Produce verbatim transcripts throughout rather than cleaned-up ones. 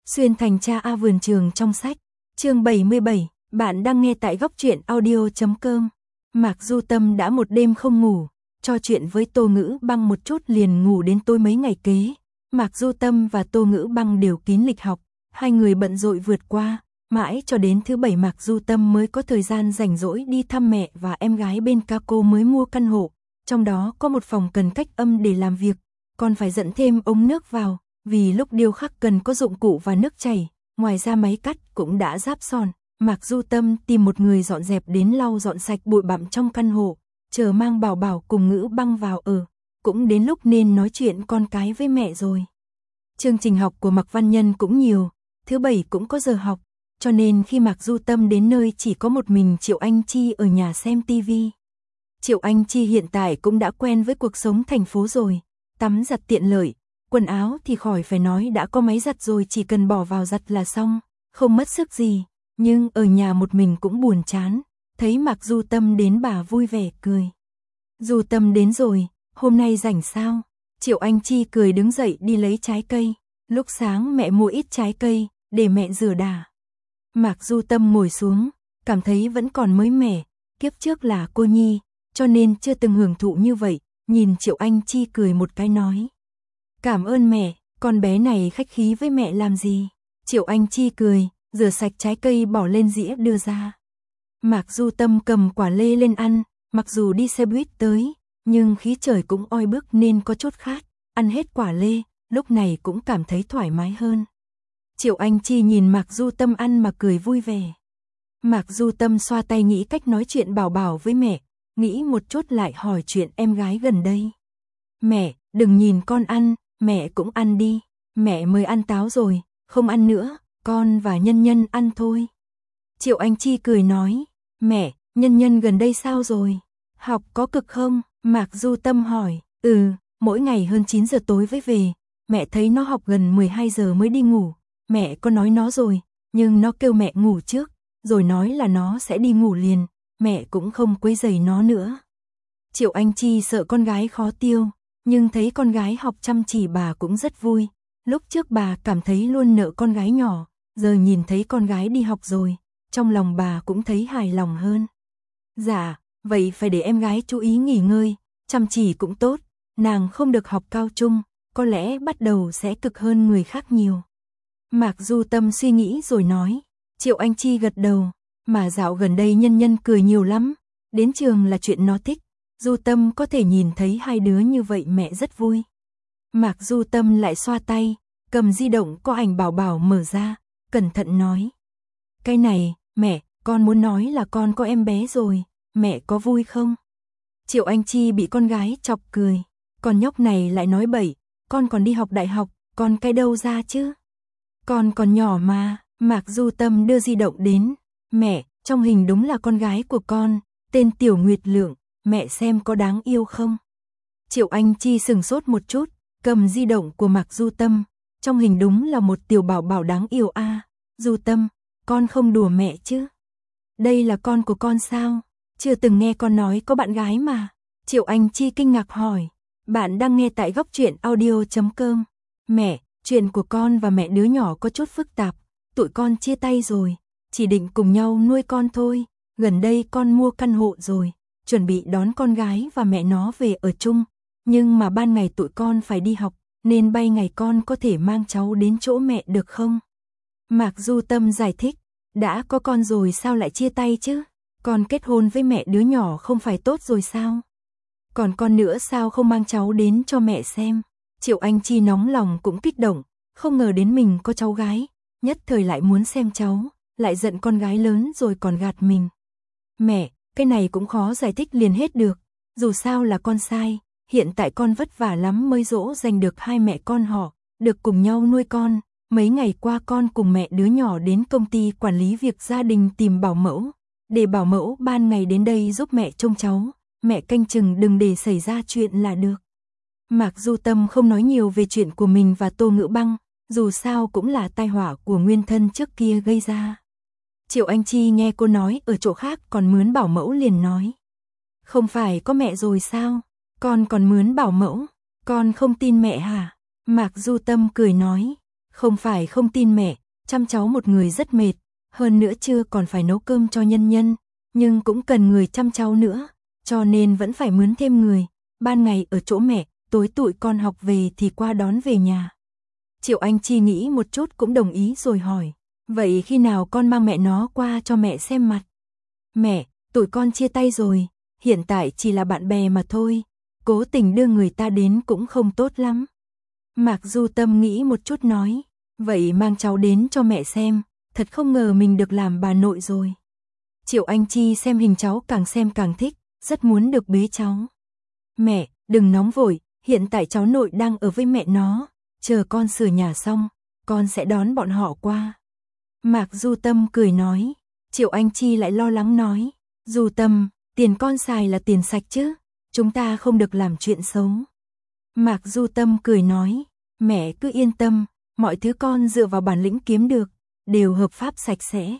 Xuyên thành cha A vườn trường trong sách. Chương bảy mươi bảy, bạn đang nghe tại góc truyện audio chấm com. Mạc Du Tâm đã một đêm không ngủ, trò chuyện với Tô Ngữ Băng một chút liền ngủ đến tối mấy ngày kế. Mạc Du Tâm và Tô Ngữ Băng đều kín lịch học, hai người bận rộn vượt qua, mãi cho đến thứ bảy Mạc Du Tâm mới có thời gian rảnh rỗi đi thăm mẹ và em gái bên ca cô mới mua căn hộ, trong đó có một phòng cần cách âm để làm việc, còn phải dẫn thêm ống nước vào, vì lúc điêu khắc cần có dụng cụ và nước chảy, ngoài ra máy cắt cũng đã ráp son. Mạc Du Tâm tìm một người dọn dẹp đến lau dọn sạch bụi bặm trong căn hộ, chờ mang Bảo Bảo cùng Ngữ Băng vào ở, cũng đến lúc nên nói chuyện con cái với mẹ rồi. Chương trình học của Mạc Văn Nhân cũng nhiều, thứ bảy cũng có giờ học, cho nên khi Mạc Du Tâm đến nơi chỉ có một mình Triệu Anh Chi ở nhà xem tivi. Triệu Anh Chi hiện tại cũng đã quen với cuộc sống thành phố rồi, tắm giặt tiện lợi, quần áo thì khỏi phải nói đã có máy giặt rồi, chỉ cần bỏ vào giặt là xong, không mất sức gì. Nhưng ở nhà một mình cũng buồn chán, thấy Mạc Du Tâm đến bà vui vẻ cười. Du Tâm đến rồi, hôm nay rảnh sao? Triệu Anh Chi cười đứng dậy đi lấy trái cây, lúc sáng mẹ mua ít trái cây, để mẹ rửa đà. Mạc Du Tâm ngồi xuống, cảm thấy vẫn còn mới mẻ, kiếp trước là cô nhi, cho nên chưa từng hưởng thụ như vậy, nhìn Triệu Anh Chi cười một cái nói. Cảm ơn mẹ, con bé này khách khí với mẹ làm gì? Triệu Anh Chi cười, rửa sạch trái cây bỏ lên dĩa đưa ra. Mạc Du Tâm cầm quả lê lên ăn, mặc dù đi xe buýt tới, nhưng khí trời cũng oi bức nên có chút khát, ăn hết quả lê, lúc này cũng cảm thấy thoải mái hơn. Triệu Anh Chi nhìn Mạc Du Tâm ăn mà cười vui vẻ. Mạc Du Tâm xoa tay nghĩ cách nói chuyện Bảo Bảo với mẹ, nghĩ một chút lại hỏi chuyện em gái gần đây. Mẹ, đừng nhìn con ăn, mẹ cũng ăn đi, mẹ mới ăn táo rồi, không ăn nữa, con và Nhân Nhân ăn thôi. Triệu Anh Chi cười nói, mẹ, Nhân Nhân gần đây sao rồi? Học có cực không? Mạc Du Tâm hỏi, ừ, mỗi ngày hơn chín giờ tối mới về, mẹ thấy nó học gần mười hai giờ mới đi ngủ, mẹ có nói nó rồi, nhưng nó kêu mẹ ngủ trước, rồi nói là nó sẽ đi ngủ liền, mẹ cũng không quấy rầy nó nữa. Triệu Anh Chi sợ con gái khó tiêu, nhưng thấy con gái học chăm chỉ bà cũng rất vui, lúc trước bà cảm thấy luôn nợ con gái nhỏ, giờ nhìn thấy con gái đi học rồi, trong lòng bà cũng thấy hài lòng hơn. Dạ, vậy phải để em gái chú ý nghỉ ngơi, chăm chỉ cũng tốt, nàng không được học cao trung, có lẽ bắt đầu sẽ cực hơn người khác nhiều. Mạc Du Tâm suy nghĩ rồi nói, Triệu Anh Chi gật đầu, mà dạo gần đây Nhân Nhân cười nhiều lắm, đến trường là chuyện nó thích, Du Tâm có thể nhìn thấy hai đứa như vậy mẹ rất vui. Mạc Du Tâm lại xoa tay, cầm di động có ảnh Bảo Bảo mở ra, cẩn thận nói. Cái này, mẹ, con muốn nói là con có em bé rồi, mẹ có vui không? Triệu Anh Chi bị con gái chọc cười, con nhóc này lại nói bậy, con còn đi học đại học, con cái đâu ra chứ? Con còn nhỏ mà. Mạc Du Tâm đưa di động đến, mẹ, trong hình đúng là con gái của con, tên Tiểu Nguyệt Lượng, mẹ xem có đáng yêu không? Triệu Anh Chi sừng sốt một chút, cầm di động của Mạc Du Tâm, trong hình đúng là một tiểu bảo bảo đáng yêu a. À, Du Tâm, con không đùa mẹ chứ? Đây là con của con sao? Chưa từng nghe con nói có bạn gái mà. Triệu Anh Chi kinh ngạc hỏi, bạn đang nghe tại góc truyện audio chấm com. Mẹ, chuyện của con và mẹ đứa nhỏ có chút phức tạp, tụi con chia tay rồi, chỉ định cùng nhau nuôi con thôi, gần đây con mua căn hộ rồi, chuẩn bị đón con gái và mẹ nó về ở chung, nhưng mà ban ngày tụi con phải đi học, nên bay ngày con có thể mang cháu đến chỗ mẹ được không? Mạc Du Tâm giải thích, đã có con rồi sao lại chia tay chứ? Con kết hôn với mẹ đứa nhỏ không phải tốt rồi sao? Còn con nữa sao không mang cháu đến cho mẹ xem? Triệu Anh Chi nóng lòng cũng kích động, không ngờ đến mình có cháu gái, nhất thời lại muốn xem cháu, lại giận con gái lớn rồi còn gạt mình. Mẹ, cái này cũng khó giải thích liền hết được, dù sao là con sai, hiện tại con vất vả lắm mới dỗ dành được hai mẹ con họ, được cùng nhau nuôi con, mấy ngày qua con cùng mẹ đứa nhỏ đến công ty quản lý việc gia đình tìm bảo mẫu, để bảo mẫu ban ngày đến đây giúp mẹ trông cháu, mẹ canh chừng đừng để xảy ra chuyện là được. Mạc Du Tâm không nói nhiều về chuyện của mình và Tô Ngữ Băng, dù sao cũng là tai họa của nguyên thân trước kia gây ra. Triệu Anh Chi nghe cô nói ở chỗ khác còn mướn bảo mẫu liền nói. Không phải có mẹ rồi sao? Con còn mướn bảo mẫu, con không tin mẹ hả? Mạc Du Tâm cười nói. Không phải không tin mẹ, chăm cháu một người rất mệt, hơn nữa chưa còn phải nấu cơm cho nhân nhân, nhưng cũng cần người chăm cháu nữa, cho nên vẫn phải mướn thêm người, ban ngày ở chỗ mẹ, tối tụi con học về thì qua đón về nhà. Triệu Anh Chi nghĩ một chút cũng đồng ý rồi hỏi, vậy khi nào con mang mẹ nó qua cho mẹ xem mặt? Mẹ, tụi con chia tay rồi, hiện tại chỉ là bạn bè mà thôi, cố tình đưa người ta đến cũng không tốt lắm. Mạc Du Tâm nghĩ một chút nói, vậy mang cháu đến cho mẹ xem, thật không ngờ mình được làm bà nội rồi. Triệu Anh Chi xem hình cháu càng xem càng thích, rất muốn được bế cháu. Mẹ, đừng nóng vội, hiện tại cháu nội đang ở với mẹ nó, chờ con sửa nhà xong, con sẽ đón bọn họ qua. Mạc Du Tâm cười nói, Triệu Anh Chi lại lo lắng nói, Du Tâm, tiền con xài là tiền sạch chứ, chúng ta không được làm chuyện xấu. Mạc Du Tâm cười nói, mẹ cứ yên tâm, mọi thứ con dựa vào bản lĩnh kiếm được, đều hợp pháp sạch sẽ.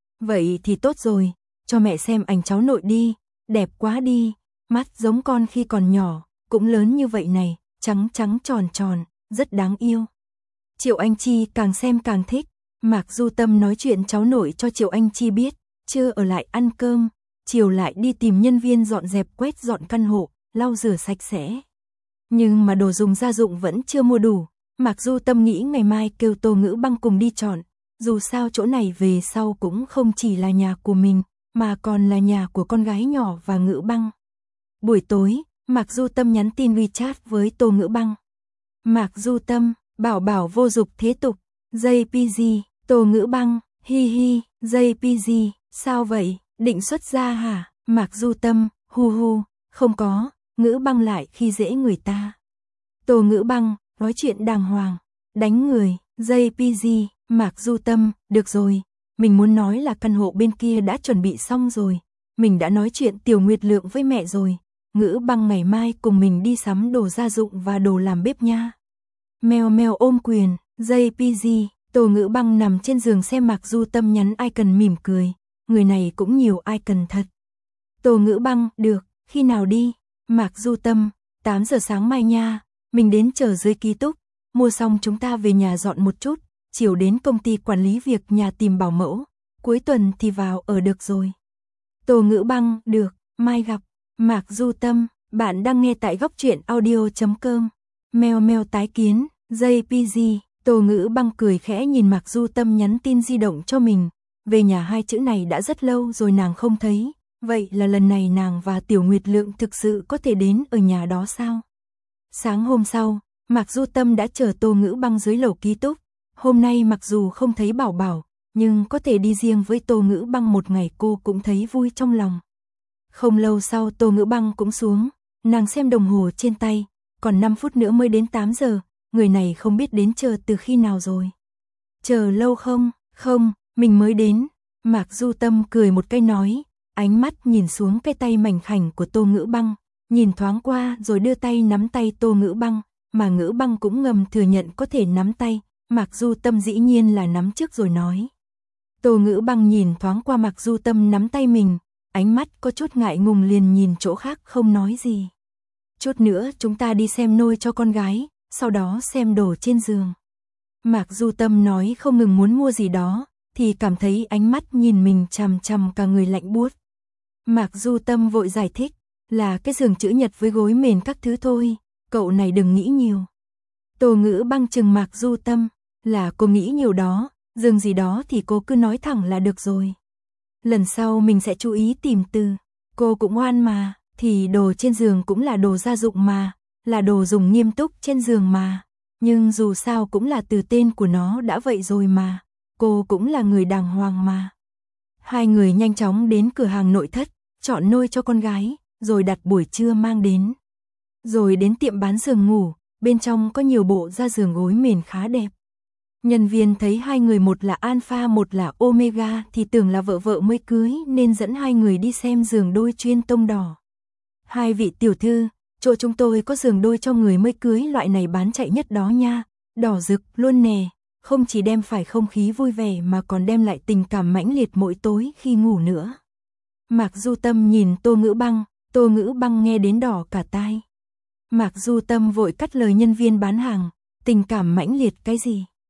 Vậy thì tốt rồi, cho mẹ xem ảnh cháu nội đi, đẹp quá đi, mắt giống con khi còn nhỏ, cũng lớn như vậy này, trắng trắng tròn tròn, rất đáng yêu. Triệu Anh Chi càng xem càng thích, Mạc Du Tâm nói chuyện cháu nội cho Triệu Anh Chi biết, trưa ở lại ăn cơm, chiều lại đi tìm nhân viên dọn dẹp quét dọn căn hộ, lau rửa sạch sẽ. Nhưng mà đồ dùng gia dụng vẫn chưa mua đủ, Mạc Du Tâm nghĩ ngày mai kêu Tô Ngữ Băng cùng đi chọn, dù sao chỗ này về sau cũng không chỉ là nhà của mình, mà còn là nhà của con gái nhỏ và Ngữ Băng. Buổi tối, Mạc Du Tâm nhắn tin WeChat với Tô Ngữ Băng. Mạc Du Tâm, bảo bảo vô dục thế tục, gi pê giê, Tô Ngữ Băng, hi hi, gi pê giê, sao vậy, định xuất gia hả? Mạc Du Tâm, hu hu, không có, Ngữ Băng lại khi dễ người ta. Tô Ngữ Băng, nói chuyện đàng hoàng, đánh người, gi pê giê, Mạc Du Tâm, được rồi, mình muốn nói là căn hộ bên kia đã chuẩn bị xong rồi, mình đã nói chuyện Tiểu Nguyệt Lượng với mẹ rồi, Ngữ Băng ngày mai cùng mình đi sắm đồ gia dụng và đồ làm bếp nha. Mèo mèo ôm quyền, gi pê giê, Tô Ngữ Băng nằm trên giường xem Mạc Du Tâm nhắn icon mỉm cười, người này cũng nhiều icon thật. Tô Ngữ Băng, được, khi nào đi? Mạc Du Tâm, tám giờ sáng mai nha, mình đến chờ dưới ký túc, mua xong chúng ta về nhà dọn một chút, chiều đến công ty quản lý việc nhà tìm bảo mẫu, cuối tuần thì vào ở được rồi. Tô Ngữ Băng, được, mai gặp. Mạc Du Tâm, bạn đang nghe tại góc truyện audio chấm com. Mèo mèo tái kiến, gi pê giê, Tô Ngữ Băng cười khẽ nhìn Mạc Du Tâm nhắn tin di động cho mình, về nhà hai chữ này đã rất lâu rồi nàng không thấy, vậy là lần này nàng và Tiểu Nguyệt Lượng thực sự có thể đến ở nhà đó sao? Sáng hôm sau, Mạc Du Tâm đã chờ Tô Ngữ Băng dưới lầu ký túc, hôm nay mặc dù không thấy bảo bảo, nhưng có thể đi riêng với Tô Ngữ Băng một ngày cô cũng thấy vui trong lòng. Không lâu sau Tô Ngữ Băng cũng xuống, nàng xem đồng hồ trên tay, còn năm phút nữa mới đến tám giờ, người này không biết đến chờ từ khi nào rồi. Chờ lâu không? Không, mình mới đến. Mạc Du Tâm cười một cái nói, ánh mắt nhìn xuống cái tay mảnh khảnh của Tô Ngữ Băng, nhìn thoáng qua rồi đưa tay nắm tay Tô Ngữ Băng, mà Ngữ Băng cũng ngầm thừa nhận có thể nắm tay, Mạc Du Tâm dĩ nhiên là nắm trước rồi nói. Tô Ngữ Băng nhìn thoáng qua Mạc Du Tâm nắm tay mình, ánh mắt có chút ngại ngùng liền nhìn chỗ khác không nói gì. Chút nữa chúng ta đi xem nôi cho con gái, sau đó xem đồ trên giường. Mạc Du Tâm nói không ngừng muốn mua gì đó, thì cảm thấy ánh mắt nhìn mình chằm chằm cả người lạnh buốt. Mạc Du Tâm vội giải thích, là cái giường chữ nhật với gối mền các thứ thôi, cậu này đừng nghĩ nhiều. Tô Ngữ Băng chừng Mạc Du Tâm, là cô nghĩ nhiều đó, giường gì đó thì cô cứ nói thẳng là được rồi. Lần sau mình sẽ chú ý tìm từ, cô cũng ngoan mà, thì đồ trên giường cũng là đồ gia dụng mà, là đồ dùng nghiêm túc trên giường mà, nhưng dù sao cũng là từ tên của nó đã vậy rồi mà, cô cũng là người đàng hoàng mà. Hai người nhanh chóng đến cửa hàng nội thất, chọn nôi cho con gái, rồi đặt buổi trưa mang đến. Rồi đến tiệm bán giường ngủ, bên trong có nhiều bộ da giường gối mền khá đẹp. Nhân viên thấy hai người một là Alpha một là Omega thì tưởng là vợ vợ mới cưới nên dẫn hai người đi xem giường đôi chuyên tông đỏ. Hai vị tiểu thư, chỗ chúng tôi có giường đôi cho người mới cưới loại này bán chạy nhất đó nha, đỏ rực luôn nè, không chỉ đem phải không khí vui vẻ mà còn đem lại tình cảm mãnh liệt mỗi tối khi ngủ nữa. Mạc Du Tâm nhìn Tô Ngữ Băng, Tô Ngữ Băng nghe đến đỏ cả tai. Mạc Du Tâm vội cắt lời nhân viên bán hàng, tình cảm mãnh liệt cái gì?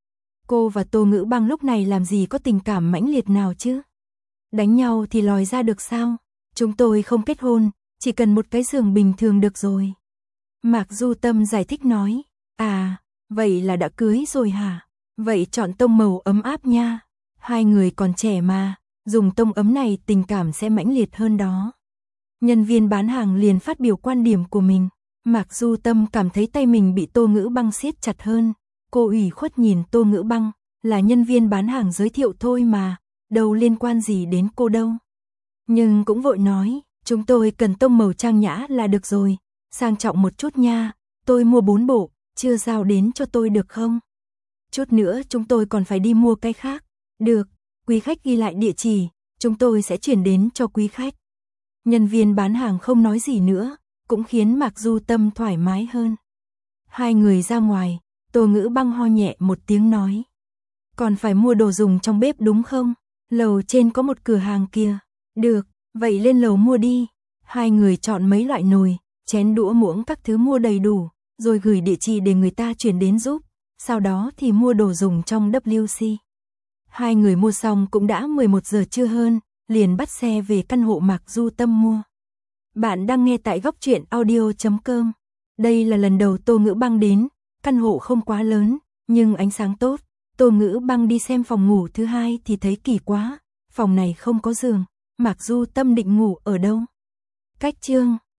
Cô và Tô Ngữ Băng lúc này làm gì có tình cảm mãnh liệt nào chứ? Đánh nhau thì lòi ra được sao? Chúng tôi không kết hôn, chỉ cần một cái giường bình thường được rồi. Mạc Du Tâm giải thích nói. À, vậy là đã cưới rồi hả? Vậy chọn tông màu ấm áp nha. Hai người còn trẻ mà, dùng tông ấm này tình cảm sẽ mãnh liệt hơn đó. Nhân viên bán hàng liền phát biểu quan điểm của mình. Mạc Du Tâm cảm thấy tay mình bị Tô Ngữ Băng siết chặt hơn. Cô ủy khuất nhìn Tô Ngữ Băng, là nhân viên bán hàng giới thiệu thôi mà, đâu liên quan gì đến cô đâu. Nhưng cũng vội nói, chúng tôi cần tông màu trang nhã là được rồi, sang trọng một chút nha, tôi mua bốn bộ, chưa giao đến cho tôi được không? Chút nữa chúng tôi còn phải đi mua cái khác. Được, quý khách ghi lại địa chỉ, chúng tôi sẽ chuyển đến cho quý khách. Nhân viên bán hàng không nói gì nữa, cũng khiến Mạc Du Tâm thoải mái hơn. Hai người ra ngoài, Tô Ngữ Băng ho nhẹ một tiếng nói. Còn phải mua đồ dùng trong bếp đúng không? Lầu trên có một cửa hàng kia. Được, vậy lên lầu mua đi. Hai người chọn mấy loại nồi, chén đũa muỗng các thứ mua đầy đủ, rồi gửi địa chỉ để người ta chuyển đến giúp. Sau đó thì mua đồ dùng trong W C. Hai người mua xong cũng đã mười một giờ trưa hơn, liền bắt xe về căn hộ Mạc Du Tâm mua. Bạn đang nghe tại góc truyện audio chấm com. Đây là lần đầu Tô Ngữ Băng đến, căn hộ không quá lớn, nhưng ánh sáng tốt. Tô Ngữ Băng đi xem phòng ngủ thứ hai thì thấy kỳ quá, phòng này không có giường, Mạc Du Tâm định ngủ ở đâu? Cách chương